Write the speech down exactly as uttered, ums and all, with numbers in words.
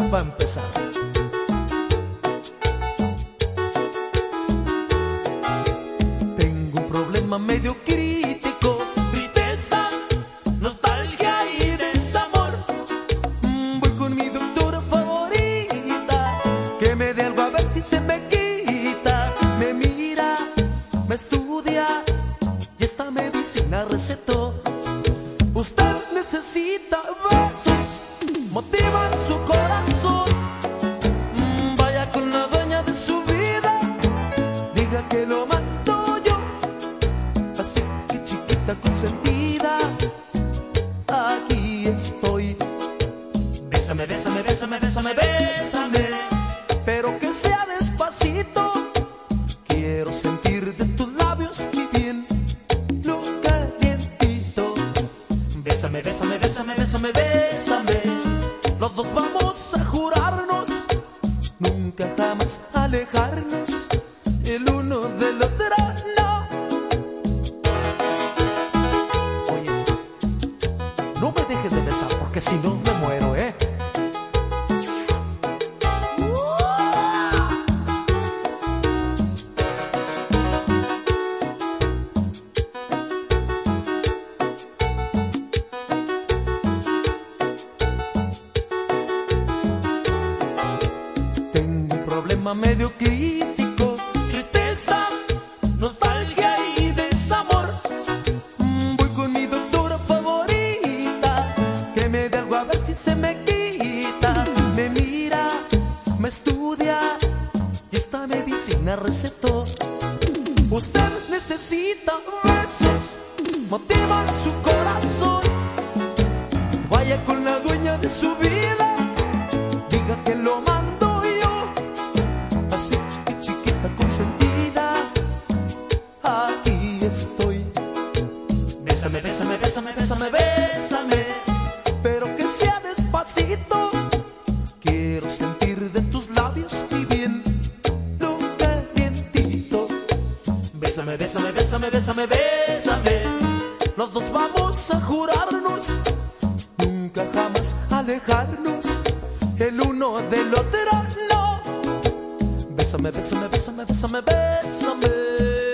va a empezar. Tengo un problema medio crítico, tristeza, nostalgia y desamor. Mm, Voy con mi doctora favorita, que me dé algo a ver si se me quita. Me mira, me estudia y esta medicina recetó. Usted necesita besos, motivan su corazón. Mm, Vaya con la dueña de su vida, diga que lo mando yo. Así que chiquita consentida, aquí estoy. Bésame, bésame, bésame, bésame, bésame, pero que sea despacito. Quiero sentir de tus labios mi bien, lo calientito. Bésame, bésame, bésame, bésame, bésame. Los dos vamos a jurarnos nunca jamás alejarnos el uno del otro, no. Oye, no me dejes de besar porque si no me muero, ¿eh? Problema medio crítico, tristeza, nostalgia y desamor. Mm, Voy con mi doctora favorita, que me dé algo a ver si se me quita. Me mira, me estudia y esta medicina recetó. Usted necesita besos, motivan su corazón. Vaya con la dueña de su vida, diga que lo mando. Así que chiquita consentida, aquí estoy. Bésame, bésame, bésame, bésame, bésame, pero que sea despacito. Quiero sentir de tus labios mi bien, lo calientito. Bésame, bésame, bésame, bésame, bésame. Los dos vamos a jurarnos nunca jamás alejarnos el uno del otro, no. Bésame, bésame, bésame, bésame, bésame.